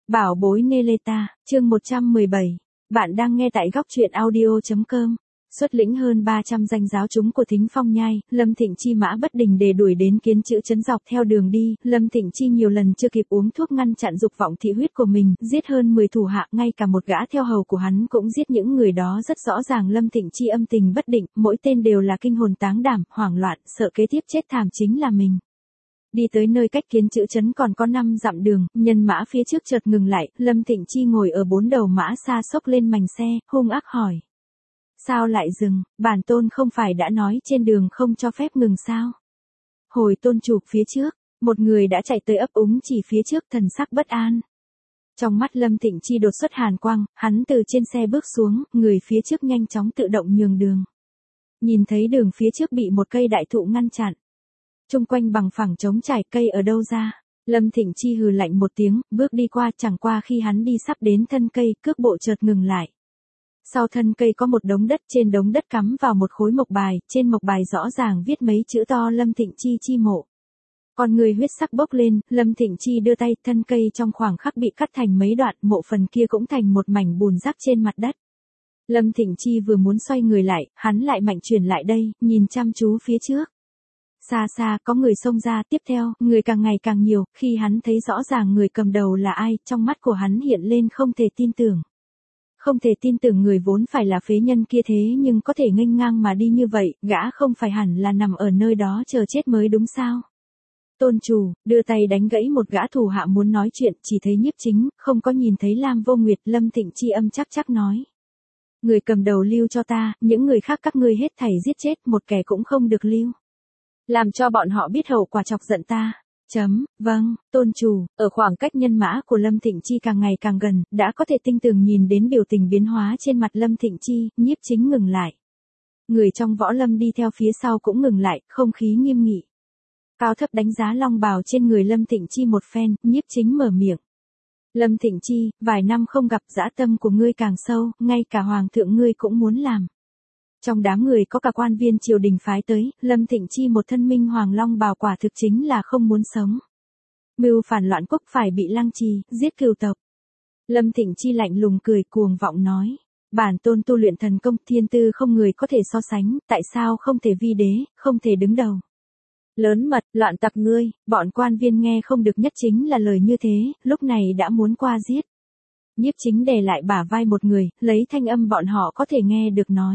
Bảo bối Neleta, chương 117. Bạn đang nghe tại góc truyện audio.com. Xuất lĩnh hơn 300 danh giáo chúng của Thính Phong Nhai, Lâm Thịnh Chi mã bất đình để đuổi đến Kiến Chữ trấn dọc theo đường đi. Lâm Thịnh Chi nhiều lần chưa kịp uống thuốc ngăn chặn dục vọng thị huyết của mình, giết hơn 10 thủ hạ, ngay cả một gã theo hầu của hắn cũng giết. Những người đó rất rõ ràng Lâm Thịnh Chi âm tình bất định, mỗi tên đều là kinh hồn táng đảm, hoảng loạn, sợ kế tiếp chết thảm chính là mình. Đi tới nơi cách Kiến Chữ trấn còn có 5 dặm đường, nhân mã phía trước chợt ngừng lại, Lâm Thịnh Chi ngồi ở 4 đầu mã xa xốc lên mành xe, hung ác hỏi. Sao lại dừng, bản tôn không phải đã nói trên đường không cho phép ngừng sao? Hồi tôn chủ phía trước, một người đã chạy tới ấp úng chỉ phía trước, thần sắc bất an. Trong mắt Lâm Thịnh Chi đột xuất hàn quang, hắn từ trên xe bước xuống, người phía trước nhanh chóng tự động nhường đường. Nhìn thấy đường phía trước bị một cây đại thụ ngăn chặn. Trung quanh bằng phẳng trống trải, cây ở đâu ra? Lâm Thịnh Chi hừ lạnh một tiếng, bước đi qua, chẳng qua khi hắn đi sắp đến thân cây, cước bộ chợt ngừng lại. Sau thân cây có một đống đất, trên đống đất cắm vào một khối mộc bài, trên mộc bài rõ ràng viết mấy chữ to Lâm Thịnh Chi chi mộ. Con người huyết sắc bốc lên, Lâm Thịnh Chi đưa tay, thân cây trong khoảng khắc bị cắt thành mấy đoạn, mộ phần kia cũng thành một mảnh bùn rác trên mặt đất. Lâm Thịnh Chi vừa muốn xoay người lại, hắn lại mạnh chuyển lại đây, nhìn chăm chú phía trước. Xa xa có người xông ra, tiếp theo, người càng ngày càng nhiều, khi hắn thấy rõ ràng người cầm đầu là ai, trong mắt của hắn hiện lên không thể tin tưởng. Không thể tin tưởng người vốn phải là phế nhân kia thế nhưng có thể nghênh ngang mà đi như vậy, gã không phải hẳn là nằm ở nơi đó chờ chết mới đúng sao? Tôn chủ, đưa tay đánh gãy một gã thủ hạ muốn nói chuyện, chỉ thấy Nhiếp Chính, không có nhìn thấy Lam Vô Nguyệt. Lâm Thịnh Chi âm chắc nói. Người cầm đầu lưu cho ta, những người khác các ngươi hết thảy giết chết, một kẻ cũng không được lưu. Làm cho bọn họ biết hậu quả chọc giận ta. Vâng, tôn chủ. Ở khoảng cách nhân mã của Lâm Thịnh Chi càng ngày càng gần, đã có thể tinh tường nhìn đến biểu tình biến hóa trên mặt Lâm Thịnh Chi. Nhiếp Chính ngừng lại. Người trong võ lâm đi theo phía sau cũng ngừng lại, không khí nghiêm nghị. Cao thấp đánh giá long bào trên người Lâm Thịnh Chi một phen, Nhiếp Chính mở miệng. Lâm Thịnh Chi, vài năm không gặp, dã tâm của ngươi càng sâu, ngay cả hoàng thượng ngươi cũng muốn làm. Trong đám người có cả quan viên triều đình phái tới, Lâm Thịnh Chi một thân minh hoàng long bào quả thực chính là không muốn sống. Mưu phản loạn quốc phải bị lăng trì, giết cừu tộc. Lâm Thịnh Chi lạnh lùng cười cuồng vọng nói. Bản tôn tu luyện thần công, thiên tư không người có thể so sánh, tại sao không thể vi đế, không thể đứng đầu. Lớn mật, loạn tặc ngươi, bọn quan viên nghe không được nhất chính là lời như thế, lúc này đã muốn qua giết. Nhiếp Chính đè lại bả vai một người, lấy thanh âm bọn họ có thể nghe được nói.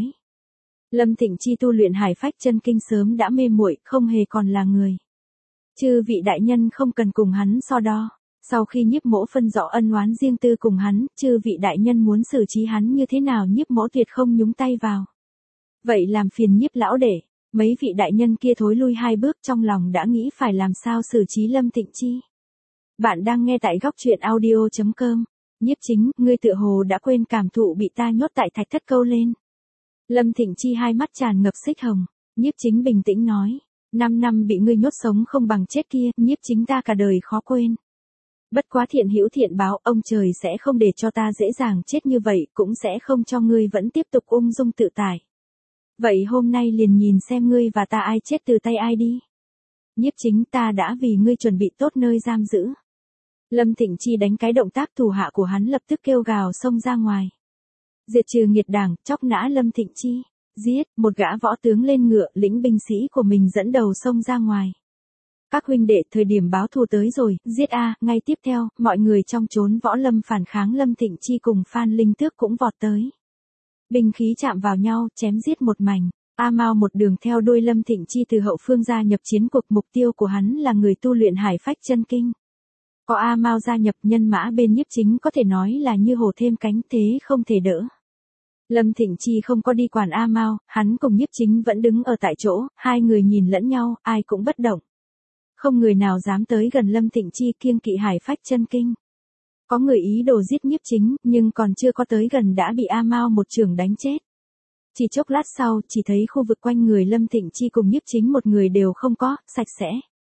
Lâm Thịnh Chi tu luyện Hải Phách Chân Kinh sớm đã mê muội, không hề còn là người. Chư vị đại nhân không cần cùng hắn so đo. Sau khi Nhiếp Mỗ phân rõ ân oán riêng tư cùng hắn, chư vị đại nhân muốn xử trí hắn như thế nào Nhiếp Mỗ tuyệt không nhúng tay vào. Vậy làm phiền Nhiếp lão đệ. Mấy vị đại nhân kia thối lui 2 bước, trong lòng đã nghĩ phải làm sao xử trí Lâm Thịnh Chi. Bạn đang nghe tại góc truyện audio.com. Nhiếp Chính, ngươi tựa hồ đã quên cảm thụ bị ta nhốt tại thạch thất câu lên. Lâm Thịnh Chi hai mắt tràn ngập xích hồng. Nhiếp Chính bình tĩnh nói. 5 năm bị ngươi nhốt sống không bằng chết kia, Nhiếp Chính ta cả đời khó quên. Bất quá thiện hữu thiện báo, ông trời sẽ không để cho ta dễ dàng chết như vậy, cũng sẽ không cho ngươi vẫn tiếp tục ung dung tự tại. Vậy hôm nay liền nhìn xem ngươi và ta ai chết từ tay ai đi. Nhiếp Chính, ta đã vì ngươi chuẩn bị tốt nơi giam giữ. Lâm Thịnh Chi đánh cái động tác, thủ hạ của hắn lập tức kêu gào xông ra ngoài. Diệt trừ nghiệt đảng, chóc nã Lâm Thịnh Chi. Giết, một gã võ tướng lên ngựa, lĩnh binh sĩ của mình dẫn đầu xông ra ngoài. Các huynh đệ, thời điểm báo thù tới rồi, giết a. Ngay tiếp theo, mọi người trong chốn võ lâm phản kháng Lâm Thịnh Chi cùng Phan Linh Tước cũng vọt tới. Binh khí chạm vào nhau, chém giết một mảnh. A Mao một đường theo đuôi Lâm Thịnh Chi từ hậu phương gia nhập chiến cuộc, mục tiêu của hắn là người tu luyện Hải Phách Chân Kinh. Có A Mao gia nhập, nhân mã bên Nhiếp Chính có thể nói là như hổ thêm cánh, thế không thể đỡ. Lâm Thịnh Chi không có đi quản A Mao, hắn cùng Nhiếp Chính vẫn đứng ở tại chỗ, hai người nhìn lẫn nhau, ai cũng bất động. Không người nào dám tới gần Lâm Thịnh Chi, kiêng kỵ Hải Phách Chân Kinh. Có người ý đồ giết Nhiếp Chính, nhưng còn chưa có tới gần đã bị A Mao một chưởng đánh chết. Chỉ chốc lát sau, chỉ thấy khu vực quanh người Lâm Thịnh Chi cùng Nhiếp Chính một người đều không có, sạch sẽ.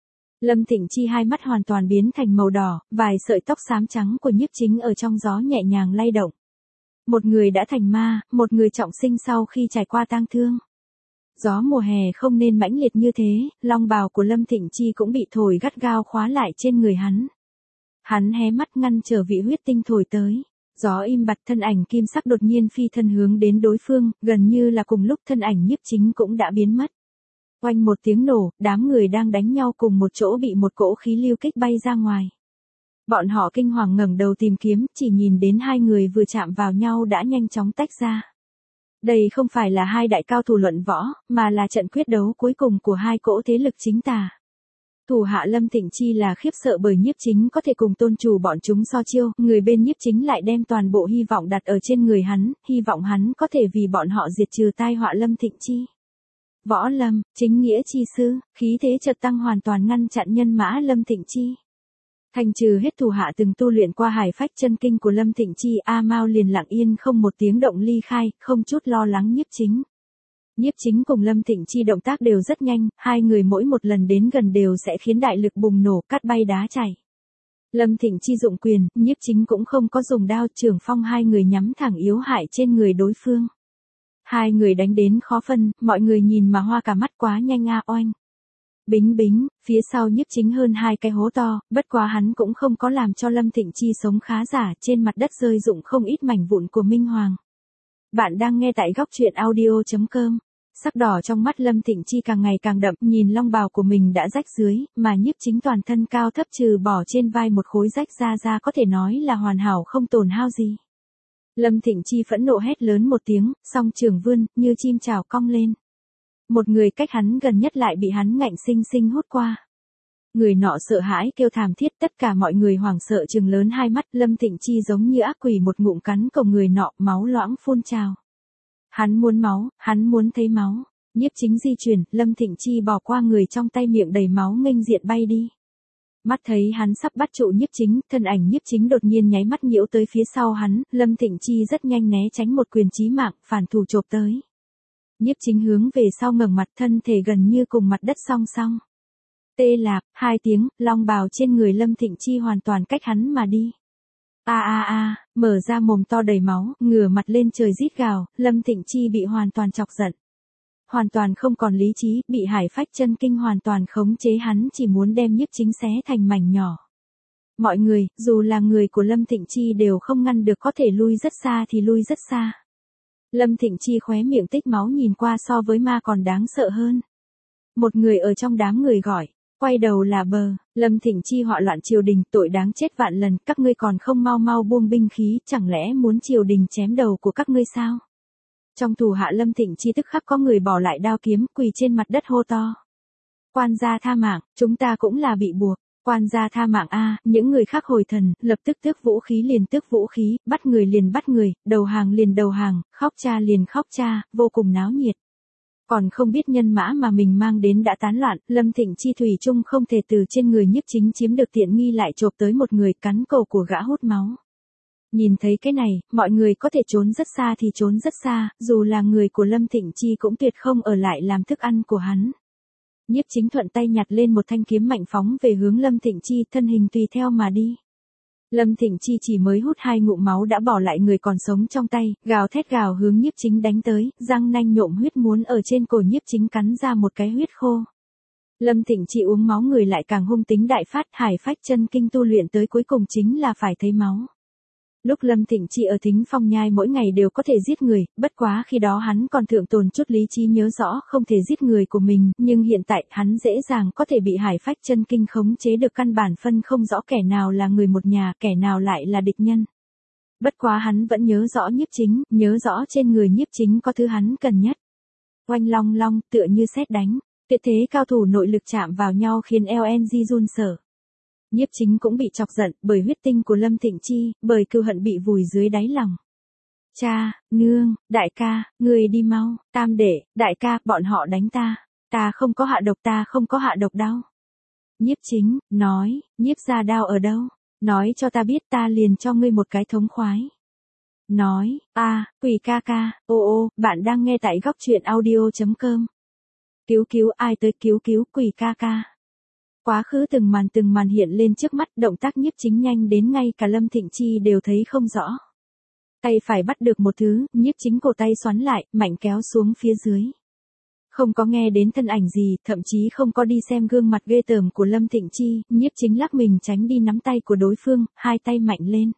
Lâm Thịnh Chi hai mắt hoàn toàn biến thành màu đỏ, vài sợi tóc xám trắng của Nhiếp Chính ở trong gió nhẹ nhàng lay động. Một người đã thành ma, một người trọng sinh sau khi trải qua tang thương. Gió mùa hè không nên mãnh liệt như thế, long bào của Lâm Thịnh Chi cũng bị thổi gắt gao khóa lại trên người hắn. Hắn hé mắt ngăn trở vị huyết tinh thổi tới. Gió im bặt, thân ảnh kim sắc đột nhiên phi thân hướng đến đối phương, gần như là cùng lúc thân ảnh Nhiếp Chính cũng đã biến mất. Oanh một tiếng nổ, đám người đang đánh nhau cùng một chỗ bị một cỗ khí lưu kích bay ra ngoài. Bọn họ kinh hoàng ngẩng đầu tìm kiếm, chỉ nhìn đến hai người vừa chạm vào nhau đã nhanh chóng tách ra. Đây không phải là hai đại cao thủ luận võ, mà là trận quyết đấu cuối cùng của hai cỗ thế lực chính tà. Thủ hạ Lâm Thịnh Chi là khiếp sợ bởi Nhiếp Chính có thể cùng tôn chủ bọn chúng so chiêu, người bên Nhiếp Chính lại đem toàn bộ hy vọng đặt ở trên người hắn, hy vọng hắn có thể vì bọn họ diệt trừ tai họa Lâm Thịnh Chi. Võ Lâm, chính nghĩa chi sư, khí thế chợt tăng hoàn toàn ngăn chặn nhân mã Lâm Thịnh Chi. Thành trừ hết thủ hạ từng tu luyện qua hải phách chân kinh của Lâm Thịnh Chi, A Mao liền lặng yên không một tiếng động ly khai, không chút lo lắng Nhiếp Chính. Nhiếp Chính cùng Lâm Thịnh Chi động tác đều rất nhanh, hai người mỗi một lần đến gần đều sẽ khiến đại lực bùng nổ, cát bay đá chảy. Lâm Thịnh Chi dụng quyền, Nhiếp Chính cũng không có dùng đao, trưởng phong hai người nhắm thẳng yếu hại trên người đối phương. Hai người đánh đến khó phân, mọi người nhìn mà hoa cả mắt, quá nhanh a. Oanh. Bính bính, phía sau Nhiếp Chính hơn hai cái hố to, bất quá hắn cũng không có làm cho Lâm Thịnh Chi sống khá giả, trên mặt đất rơi rụng không ít mảnh vụn của Minh Hoàng. Bạn đang nghe tại góc truyện audio.com. Sắc đỏ trong mắt Lâm Thịnh Chi càng ngày càng đậm, nhìn long bào của mình đã rách dưới, mà Nhiếp Chính toàn thân cao thấp trừ bỏ trên vai một khối rách ra có thể nói là hoàn hảo không tổn hao gì. Lâm Thịnh Chi phẫn nộ hét lớn một tiếng, song trường vươn, như chim chảo cong lên. Một người cách hắn gần nhất lại bị hắn ngạnh sinh sinh hút qua. Người nọ sợ hãi kêu thảm thiết, tất cả mọi người hoảng sợ trừng lớn hai mắt, Lâm Thịnh Chi giống như ác quỷ một ngụm cắn cổ người nọ, máu loãng phun trào. Hắn muốn máu, hắn muốn thấy máu. Nhiếp Chính di chuyển, Lâm Thịnh Chi bỏ qua người trong tay, miệng đầy máu nghênh diện bay đi. Mắt thấy hắn sắp bắt trụ Nhiếp Chính, thân ảnh Nhiếp Chính đột nhiên nháy mắt nhiễu tới phía sau hắn, Lâm Thịnh Chi rất nhanh né tránh một quyền chí mạng, phản thủ chộp tới. Nhiếp Chính hướng về sau ngẩng mặt, thân thể gần như cùng mặt đất song song. Tê lạp, hai tiếng, long bào trên người Lâm Thịnh Chi hoàn toàn cách hắn mà đi. Mở ra mồm to đầy máu, ngửa mặt lên trời rít gào, Lâm Thịnh Chi bị hoàn toàn chọc giận. Hoàn toàn không còn lý trí, bị hải phách chân kinh hoàn toàn khống chế, hắn chỉ muốn đem Nhiếp Chính xé thành mảnh nhỏ. Mọi người, dù là người của Lâm Thịnh Chi đều không ngăn được, có thể lui rất xa thì lui rất xa. Lâm Thịnh Chi khóe miệng tích máu, nhìn qua so với ma còn đáng sợ hơn. Một người ở trong đám người gọi, quay đầu là Bờ, Lâm Thịnh Chi họa loạn triều đình, tội đáng chết vạn lần, các ngươi còn không mau mau buông binh khí, chẳng lẽ muốn triều đình chém đầu của các ngươi sao? Trong thủ hạ Lâm Thịnh Chi tức khắc có người bỏ lại đao kiếm, quỳ trên mặt đất hô to. Quan gia tha mạng, chúng ta cũng là bị buộc. Quan gia tha mạng a. Những người khác hồi thần, lập tức tước vũ khí liền tước vũ khí, bắt người liền bắt người, đầu hàng liền đầu hàng, khóc cha liền khóc cha, vô cùng náo nhiệt. Còn không biết nhân mã mà mình mang đến đã tán loạn, Lâm Thịnh Chi thủy chung không thể từ trên người Nhiếp Chính chiếm được tiện nghi, lại chộp tới một người, cắn cổ của gã hút máu. Nhìn thấy cái này, mọi người có thể trốn rất xa thì trốn rất xa, dù là người của Lâm Thịnh Chi cũng tuyệt không ở lại làm thức ăn của hắn. Nhiếp Chính thuận tay nhặt lên một thanh kiếm mạnh phóng về hướng Lâm Thịnh Chi, thân hình tùy theo mà đi. Lâm Thịnh Chi chỉ mới hút hai ngụm máu đã bỏ lại người còn sống trong tay, gào thét gào hướng Nhiếp Chính đánh tới, răng nanh nhộm huyết muốn ở trên cổ Nhiếp Chính cắn ra một cái huyết khô. Lâm Thịnh Chi uống máu người lại càng hung tính đại phát, hải phách chân kinh tu luyện tới cuối cùng chính là phải thấy máu. Lúc Lâm Thịnh Chi ở Thính Phong Nhai mỗi ngày đều có thể giết người, bất quá khi đó hắn còn thượng tồn chút lý trí, nhớ rõ không thể giết người của mình, nhưng hiện tại hắn dễ dàng có thể bị hải phách chân kinh khống chế được, căn bản phân không rõ kẻ nào là người một nhà, kẻ nào lại là địch nhân. Bất quá hắn vẫn nhớ rõ Nhiếp Chính, nhớ rõ trên người Nhiếp Chính có thứ hắn cần nhất. Oanh long long, tựa như sét đánh, tuyệt thế cao thủ nội lực chạm vào nhau khiến LNG run sợ. Nhiếp Chính cũng bị chọc giận bởi huyết tinh của Lâm Thịnh Chi, bởi cừu hận bị vùi dưới đáy lòng. Cha, nương, đại ca, người đi mau, tam đệ, đại ca, bọn họ đánh ta. Ta không có hạ độc, ta không có hạ độc đau. Nhiếp Chính, nói, nhiếp gia đao ở đâu? Nói cho ta biết, ta liền cho ngươi một cái thống khoái. Nói, quỷ ca ca, ô, bạn đang nghe tại góc truyện audio.com. Cứu ai tới, cứu quỷ ca ca. Quá khứ từng màn hiện lên trước mắt, động tác Nhiếp Chính nhanh đến ngay cả Lâm Thịnh Chi đều thấy không rõ. Tay phải bắt được một thứ, Nhiếp Chính cổ tay xoắn lại, mạnh kéo xuống phía dưới. Không có nghe đến thân ảnh gì, thậm chí không có đi xem gương mặt ghê tởm của Lâm Thịnh Chi, Nhiếp Chính lắc mình tránh đi nắm tay của đối phương, hai tay mạnh lên.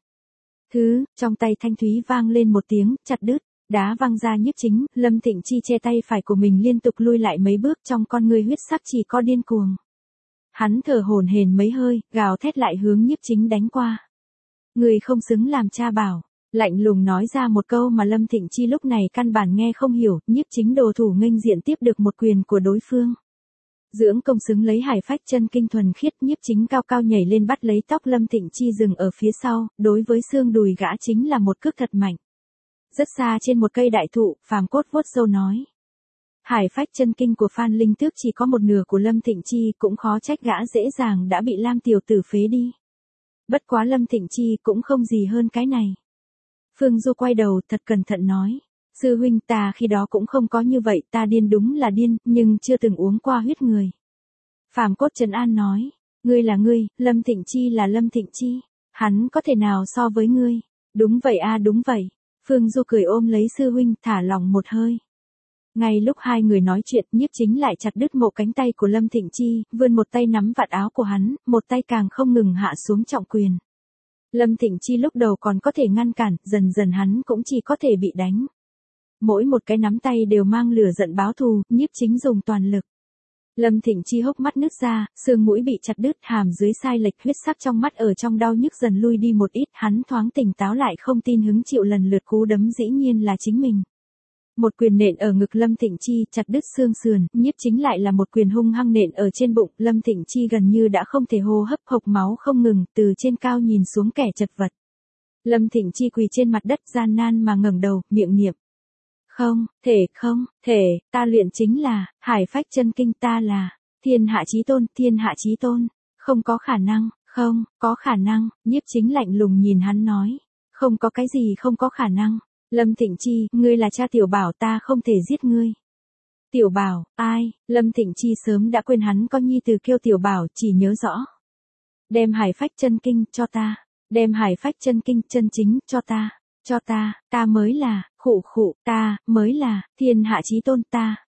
Trong tay thanh thúy vang lên một tiếng, chặt đứt, đá văng ra Nhiếp Chính, Lâm Thịnh Chi che tay phải của mình liên tục lui lại mấy bước, trong con ngươi huyết sắc chỉ có điên cuồng. Hắn thở hổn hển mấy hơi, gào thét lại hướng Nhiếp Chính đánh qua. Người không xứng làm cha bảo. Lạnh lùng nói ra một câu mà Lâm Thịnh Chi lúc này căn bản nghe không hiểu, Nhiếp Chính đồ thủ nghênh diện tiếp được một quyền của đối phương. Dưỡng công xứng lấy hải phách chân kinh thuần khiết, Nhiếp Chính cao cao nhảy lên bắt lấy tóc Lâm Thịnh Chi dừng ở phía sau, đối với xương đùi gã chính là một cước thật mạnh. Rất xa trên một cây đại thụ, Phàm Cốt vuốt râu nói. Hải phách chân kinh của Phan Linh Tước chỉ có một nửa của Lâm Thịnh Chi, cũng khó trách gã dễ dàng đã bị Lam tiểu tử phế đi. Bất quá Lâm Thịnh Chi cũng không gì hơn cái này. Phương Du quay đầu thật cẩn thận nói. Sư huynh, ta khi đó cũng không có như vậy, ta điên đúng là điên, nhưng chưa từng uống qua huyết người. Phàm Cốt trấn an nói. Ngươi là ngươi, Lâm Thịnh Chi là Lâm Thịnh Chi. Hắn có thể nào so với ngươi? Đúng vậy a, đúng vậy. Phương Du cười ôm lấy sư huynh, thả lòng một hơi. Ngay lúc hai người nói chuyện, Nhiếp Chính lại chặt đứt một cánh tay của Lâm Thịnh Chi, vươn một tay nắm vạt áo của hắn, một tay càng không ngừng hạ xuống trọng quyền. Lâm Thịnh Chi lúc đầu còn có thể ngăn cản, dần dần hắn cũng chỉ có thể bị đánh. Mỗi một cái nắm tay đều mang lửa giận báo thù, Nhiếp Chính dùng toàn lực. Lâm Thịnh Chi hốc mắt nứt ra, xương mũi bị chặt đứt, hàm dưới sai lệch, huyết sắc trong mắt ở trong đau nhức dần lui đi một ít, hắn thoáng tỉnh táo lại, không tin hứng chịu lần lượt cú đấm dĩ nhiên là chính mình. Một quyền nện ở ngực Lâm Thịnh Chi, chặt đứt xương sườn, Nhiếp Chính lại là một quyền hung hăng nện ở trên bụng, Lâm Thịnh Chi gần như đã không thể hô hấp, hộc máu không ngừng, từ trên cao nhìn xuống kẻ chật vật. Lâm Thịnh Chi quỳ trên mặt đất gian nan mà ngẩng đầu, miệng niệm. Không thể, ta luyện chính là, hải phách chân kinh, ta là, thiên hạ chí tôn, không có khả năng, không, có khả năng, Nhiếp Chính lạnh lùng nhìn hắn nói. Không có cái gì không có khả năng. Lâm Thịnh Chi, ngươi là cha Tiểu Bảo, ta không thể giết ngươi. Tiểu Bảo, ai? Lâm Thịnh Chi sớm đã quên hắn có nhi từ kêu Tiểu Bảo, chỉ nhớ rõ. Đem hải phách chân kinh cho ta, đem hải phách chân kinh chân chính cho ta, ta mới là, ta mới là, thiên hạ chí tôn,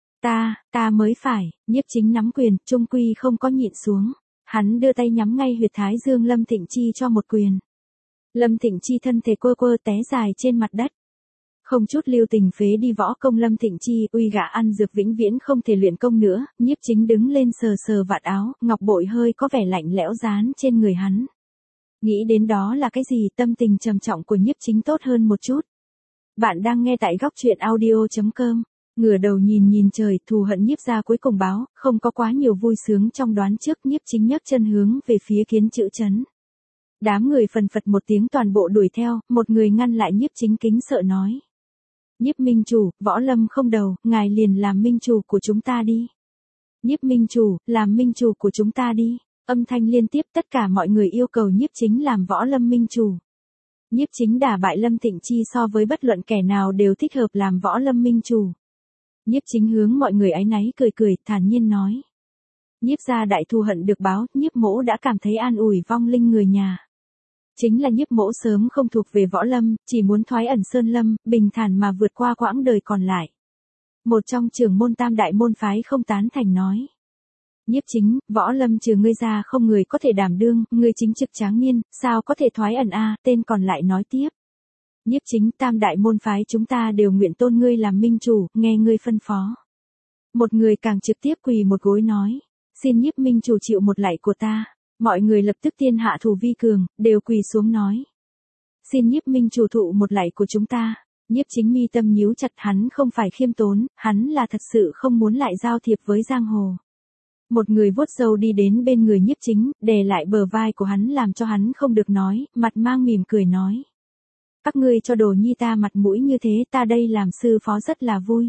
ta mới phải. Nhiếp Chính nắm quyền, trung quy không có nhịn xuống. Hắn đưa tay nhắm ngay huyệt thái dương Lâm Thịnh Chi cho một quyền. Lâm Thịnh Chi thân thể quơ quơ té dài trên mặt đất. Không chút lưu tình phế đi võ công Lâm Thịnh Chi, uy gã ăn dược vĩnh viễn không thể luyện công nữa, Nhiếp Chính đứng lên sờ sờ vạt áo, ngọc bội hơi có vẻ lạnh lẽo dán trên người hắn. Nghĩ đến đó là cái gì, tâm tình trầm trọng của Nhiếp Chính tốt hơn một chút. Bạn đang nghe tại góc truyện audio.com. Ngửa đầu nhìn trời, thù hận Nhiếp gia cuối cùng báo, không có quá nhiều vui sướng trong đoán trước, Nhiếp Chính nhấc chân hướng về phía Kiến Chữ trấn. Đám người phần phật một tiếng toàn bộ đuổi theo, một người ngăn lại Nhiếp Chính kính sợ nói. Nhiếp minh chủ, võ lâm không đầu, ngài liền làm minh chủ của chúng ta đi. Nhiếp minh chủ, làm minh chủ của chúng ta đi. Âm thanh liên tiếp, tất cả mọi người yêu cầu Nhiếp Chính làm võ lâm minh chủ. Nhiếp Chính đả bại Lâm Thịnh Chi so với bất luận kẻ nào đều thích hợp làm võ lâm minh chủ. Nhiếp Chính hướng mọi người áy náy cười, thản nhiên nói. Nhiếp gia đại thù hận được báo, Nhiếp mỗ đã cảm thấy an ủi vong linh người nhà. Chính là Nhiếp mỗ sớm không thuộc về võ lâm, chỉ muốn thoái ẩn sơn lâm, bình thản mà vượt qua quãng đời còn lại. Một trong trưởng môn tam đại môn phái không tán thành nói. Nhiếp Chính, võ lâm trừ ngươi ra không người có thể đảm đương, ngươi chính trực tráng niên, sao có thể thoái ẩn a? Tên còn lại nói tiếp. Nhiếp Chính, tam đại môn phái chúng ta đều nguyện tôn ngươi làm minh chủ, nghe ngươi phân phó. Một người càng trực tiếp quỳ một gối nói. Xin Nhiếp minh chủ chịu một lạy của ta. Mọi người lập tức tiên hạ thủ vi cường, đều quỳ xuống nói. Xin Nhiếp minh chủ thụ một lạy của chúng ta. Nhiếp Chính mi tâm nhíu chặt, hắn không phải khiêm tốn, hắn là thật sự không muốn lại giao thiệp với giang hồ. Một người vuốt râu đi đến bên người Nhiếp Chính, đè lại bờ vai của hắn làm cho hắn không được nói, mặt mang mỉm cười nói. Các ngươi cho Đồ Nhi ta mặt mũi như thế, ta đây làm sư phó rất là vui.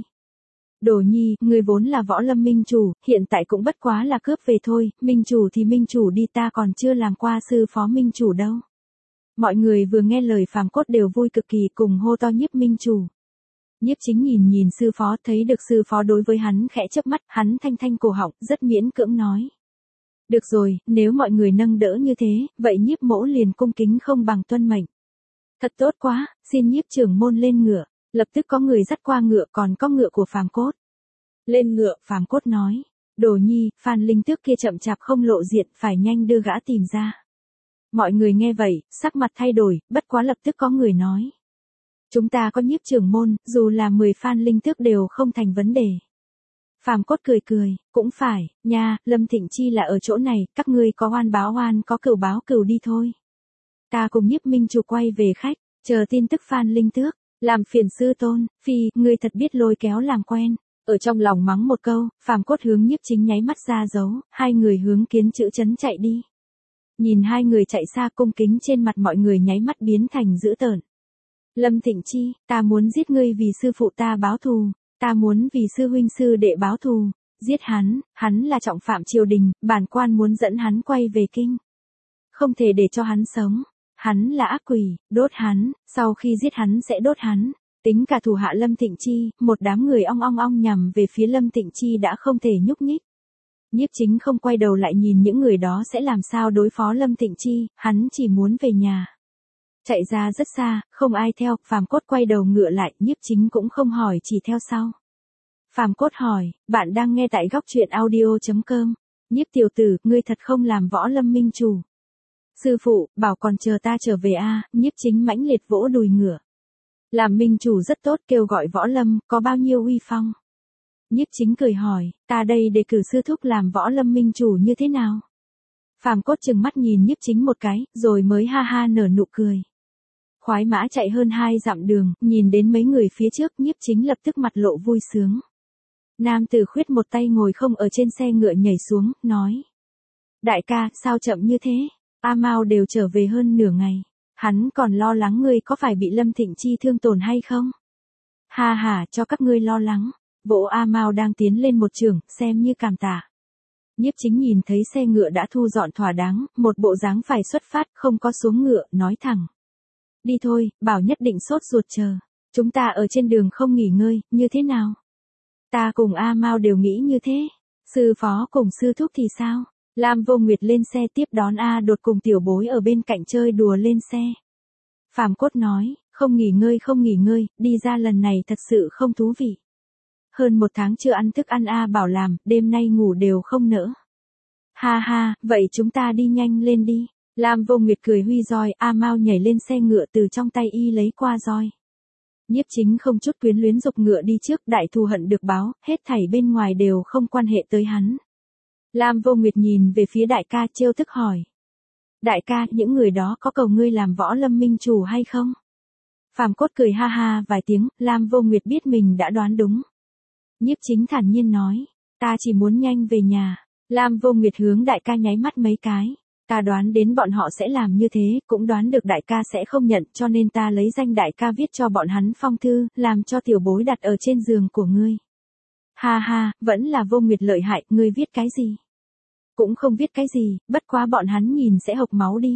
Đồ Nhi, ngươi vốn là võ lâm minh chủ, hiện tại cũng bất quá là cướp về thôi, minh chủ thì minh chủ đi, ta còn chưa làm qua sư phó minh chủ đâu. Mọi người vừa nghe lời Phàm Cốt đều vui cực kỳ, cùng hô to Nhiếp minh chủ. Nhiếp Chính nhìn sư phó, thấy được sư phó đối với hắn khẽ chớp mắt, hắn thanh cổ họng, rất miễn cưỡng nói. Được rồi, nếu mọi người nâng đỡ như thế, vậy Nhiếp mỗ liền cung kính không bằng tuân mệnh. Thật tốt quá, xin Nhiếp trưởng môn lên ngựa. Lập tức có người dắt qua ngựa, còn có ngựa của Phàm Cốt. Lên ngựa, Phàm Cốt nói. Đồ nhi, Phan Linh Tước kia chậm chạp không lộ diện, phải nhanh đưa gã tìm ra. Mọi người nghe vậy, sắc mặt thay đổi, bất quá lập tức có người nói. Chúng ta có Nhiếp trưởng môn, dù là 10 Phan Linh Tước đều không thành vấn đề. Phàm Cốt cười cười, cũng phải, nha, Lâm Thịnh Chi là ở chỗ này, các ngươi có oan báo oan, có cừu báo cừu đi thôi. Ta cùng Nhiếp Minh Chủ quay về khách, chờ tin tức Phan Linh Tước, làm phiền sư tôn, phi, ngươi thật biết lôi kéo làm quen. Ở trong lòng mắng một câu, Phàm Cốt hướng Nhiếp Chính nháy mắt ra dấu, hai người hướng Kiến Chữ Trấn chạy đi. Nhìn hai người chạy xa, cung kính trên mặt mọi người nháy mắt biến thành dữ tợn. Lâm Thịnh Chi, ta muốn giết ngươi vì sư phụ ta báo thù, ta muốn vì sư huynh sư đệ báo thù, giết hắn là trọng phạm triều đình, bản quan muốn dẫn hắn quay về kinh. Không thể để cho hắn sống, hắn là ác quỷ, đốt hắn, sau khi giết hắn sẽ đốt hắn. Tính cả thủ hạ Lâm Thịnh Chi, một đám người ong ong ong nhằm về phía Lâm Thịnh Chi đã không thể nhúc nhích. Nhiếp Chính không quay đầu lại nhìn những người đó sẽ làm sao đối phó Lâm Thịnh Chi, hắn chỉ muốn về nhà. Chạy ra rất xa, không ai theo, Phàm Cốt quay đầu ngựa lại, Nhiếp Chính cũng không hỏi chỉ theo sau. Phàm Cốt hỏi, bạn đang nghe tại góc truyện audio.com. Nhiếp tiểu tử, ngươi thật không làm Võ Lâm minh chủ. Sư phụ, bảo còn chờ ta trở về a. Nhiếp Chính mãnh liệt vỗ đùi ngựa. Làm minh chủ rất tốt, kêu gọi Võ Lâm, có bao nhiêu uy phong. Nhiếp Chính cười hỏi, ta đây đề cử sư thúc làm Võ Lâm minh chủ như thế nào? Phàm Cốt trừng mắt nhìn Nhiếp Chính một cái, rồi mới ha ha nở nụ cười. Khoái mã chạy hơn 2 dặm đường, nhìn đến mấy người phía trước, Nhiếp Chính lập tức mặt lộ vui sướng. Nam tử khuyết một tay ngồi không ở trên xe ngựa nhảy xuống, nói. Đại ca, sao chậm như thế? A Mao đều trở về hơn nửa ngày. Hắn còn lo lắng ngươi có phải bị Lâm Thịnh Chi thương tổn hay không? Ha ha, cho các ngươi lo lắng. Vỗ A Mao đang tiến lên một trường, xem như cảm tạ. Nhiếp Chính nhìn thấy xe ngựa đã thu dọn thỏa đáng, một bộ dáng phải xuất phát, không có xuống ngựa, nói thẳng. Đi thôi, bảo nhất định sốt ruột chờ. Chúng ta ở trên đường không nghỉ ngơi, như thế nào? Ta cùng A Mao đều nghĩ như thế. Sư phó cùng sư thúc thì sao? Lam Vô Nguyệt lên xe tiếp đón A Đột cùng tiểu bối ở bên cạnh chơi đùa lên xe. Phàm Cốt nói, không nghỉ ngơi, đi ra lần này thật sự không thú vị. Hơn 1 tháng chưa ăn thức ăn A bảo làm, đêm nay ngủ đều không nỡ. Ha ha, vậy chúng ta đi nhanh lên đi. Lam Vô Nguyệt cười huy roi, A Mao nhảy lên xe ngựa từ trong tay y lấy qua roi. Nhiếp Chính không chút quyến luyến dục ngựa đi trước, đại thù hận được báo, hết thảy bên ngoài đều không quan hệ tới hắn. Lam Vô Nguyệt nhìn về phía đại ca trêu tức hỏi. Đại ca, những người đó có cầu ngươi làm Võ Lâm minh chủ hay không? Phàm Cốt cười ha ha vài tiếng, Lam Vô Nguyệt biết mình đã đoán đúng. Nhiếp Chính thản nhiên nói, ta chỉ muốn nhanh về nhà. Lam Vô Nguyệt hướng đại ca nháy mắt mấy cái. Ta đoán đến bọn họ sẽ làm như thế, cũng đoán được đại ca sẽ không nhận, cho nên ta lấy danh đại ca viết cho bọn hắn phong thư, làm cho tiểu bối đặt ở trên giường của ngươi. Ha ha, vẫn là Vô Nguyệt lợi hại, ngươi viết cái gì? Cũng không viết cái gì, bất quá bọn hắn nhìn sẽ hộc máu đi.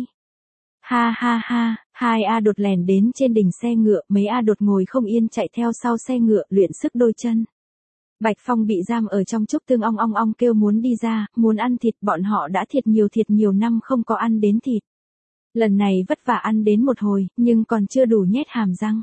Ha ha ha, hai A Đột lèn đến trên đỉnh xe ngựa, mấy A Đột ngồi không yên chạy theo sau xe ngựa, luyện sức đôi chân. Bạch Phong bị giam ở trong trúc tương ong ong ong kêu muốn đi ra, muốn ăn thịt, bọn họ đã thiệt nhiều năm không có ăn đến thịt. Lần này vất vả ăn đến một hồi, nhưng còn chưa đủ nhét hàm răng.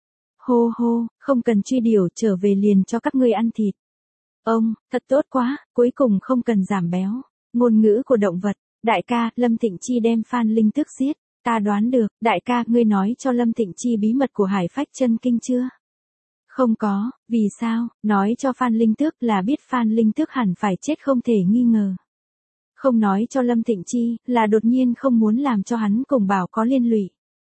Hô hô, không cần truy điều, trở về liền cho các ngươi ăn thịt. Ông, thật tốt quá, cuối cùng không cần giảm béo. Ngôn ngữ của động vật, đại ca, Lâm Thịnh Chi đem Phan Linh Tước giết. Ta đoán được, đại ca, ngươi nói cho Lâm Thịnh Chi bí mật của Hải Phách Chân Kinh chưa? Không có, vì sao? Nói cho Phan Linh Tước là biết Phan Linh Tước hẳn phải chết không thể nghi ngờ. Không nói cho Lâm Thịnh Chi, là đột nhiên không muốn làm cho hắn cùng Bảo có liên lụy.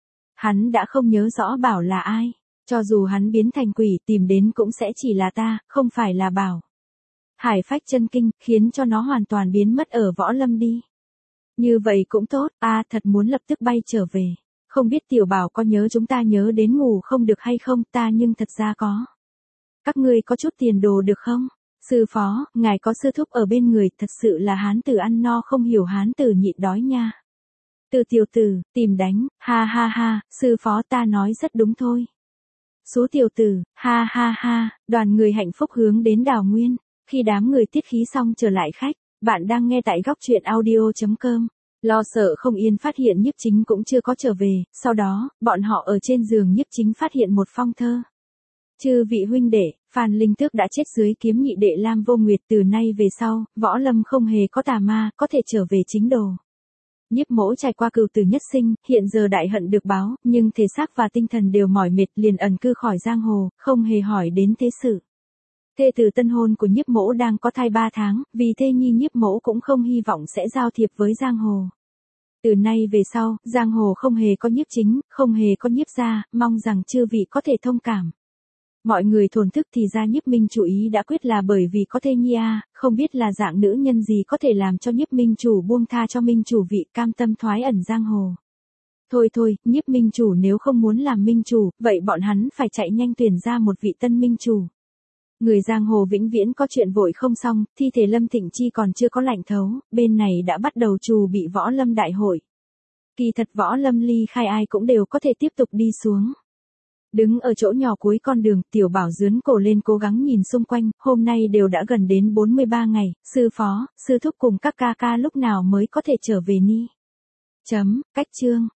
Hắn đã không nhớ rõ Bảo là ai, cho dù hắn biến thành quỷ tìm đến cũng sẽ chỉ là ta, không phải là Bảo. Hải Phách Chân Kinh, khiến cho nó hoàn toàn biến mất ở Võ Lâm đi. Như vậy cũng tốt, thật muốn lập tức bay trở về. Không biết tiểu Bảo có nhớ chúng ta nhớ đến ngủ không được hay không, ta nhưng thật ra có. Các ngươi có chút tiền đồ được không? Sư phó, ngài có sư thúc ở bên người, thật sự là hán tử ăn no không hiểu hán tử nhịn đói nha. Từ tiểu tử, tìm đánh, ha ha ha, sư phó ta nói rất đúng thôi. Số tiểu tử, ha ha ha, đoàn người hạnh phúc hướng đến Đào Nguyên. Khi đám người tiết khí xong trở lại khách, bạn đang nghe tại góc truyện audio.com. Lo sợ không yên phát hiện Nhiếp Chính cũng chưa có trở về, sau đó, bọn họ ở trên giường Nhiếp Chính phát hiện một phong thơ. Chư vị huynh đệ, Phan Linh Tước đã chết dưới kiếm nhị đệ Lam Vô Nguyệt, từ nay về sau, võ lâm không hề có tà ma, có thể trở về chính đồ. Nhiếp Mỗ trải qua cừu tử nhất sinh, hiện giờ đại hận được báo, nhưng thể xác và tinh thần đều mỏi mệt, liền ẩn cư khỏi giang hồ, không hề hỏi đến thế sự. Thê tử tân hôn của Nhiếp Mỗ đang có thai 3 tháng, vì thê nhi Nhiếp Mỗ cũng không hy vọng sẽ giao thiệp với giang hồ. Từ nay về sau, giang hồ không hề có nhiếp chính, không hề có nhiếp gia, mong rằng chư vị có thể thông cảm. Mọi người thổn thức thì ra Nhiếp Minh chủ ý đã quyết là bởi vì có thê nhi không biết là dạng nữ nhân gì có thể làm cho Nhiếp Minh chủ buông tha cho Minh chủ vị, cam tâm thoái ẩn giang hồ. Thôi thôi, Nhiếp Minh chủ nếu không muốn làm Minh chủ, vậy bọn hắn phải chạy nhanh tuyển ra một vị tân Minh chủ. Người giang hồ vĩnh viễn có chuyện vội không xong, thi thể Lâm Thịnh Chi còn chưa có lạnh thấu, bên này đã bắt đầu trù bị võ lâm đại hội. Kỳ thật võ lâm ly khai ai cũng đều có thể tiếp tục đi xuống. Đứng ở chỗ nhỏ cuối con đường, Tiểu Bảo dướn cổ lên cố gắng nhìn xung quanh, hôm nay đều đã gần đến 43 ngày, sư phó, sư thúc cùng các ca ca lúc nào mới có thể trở về ni. Cách chương.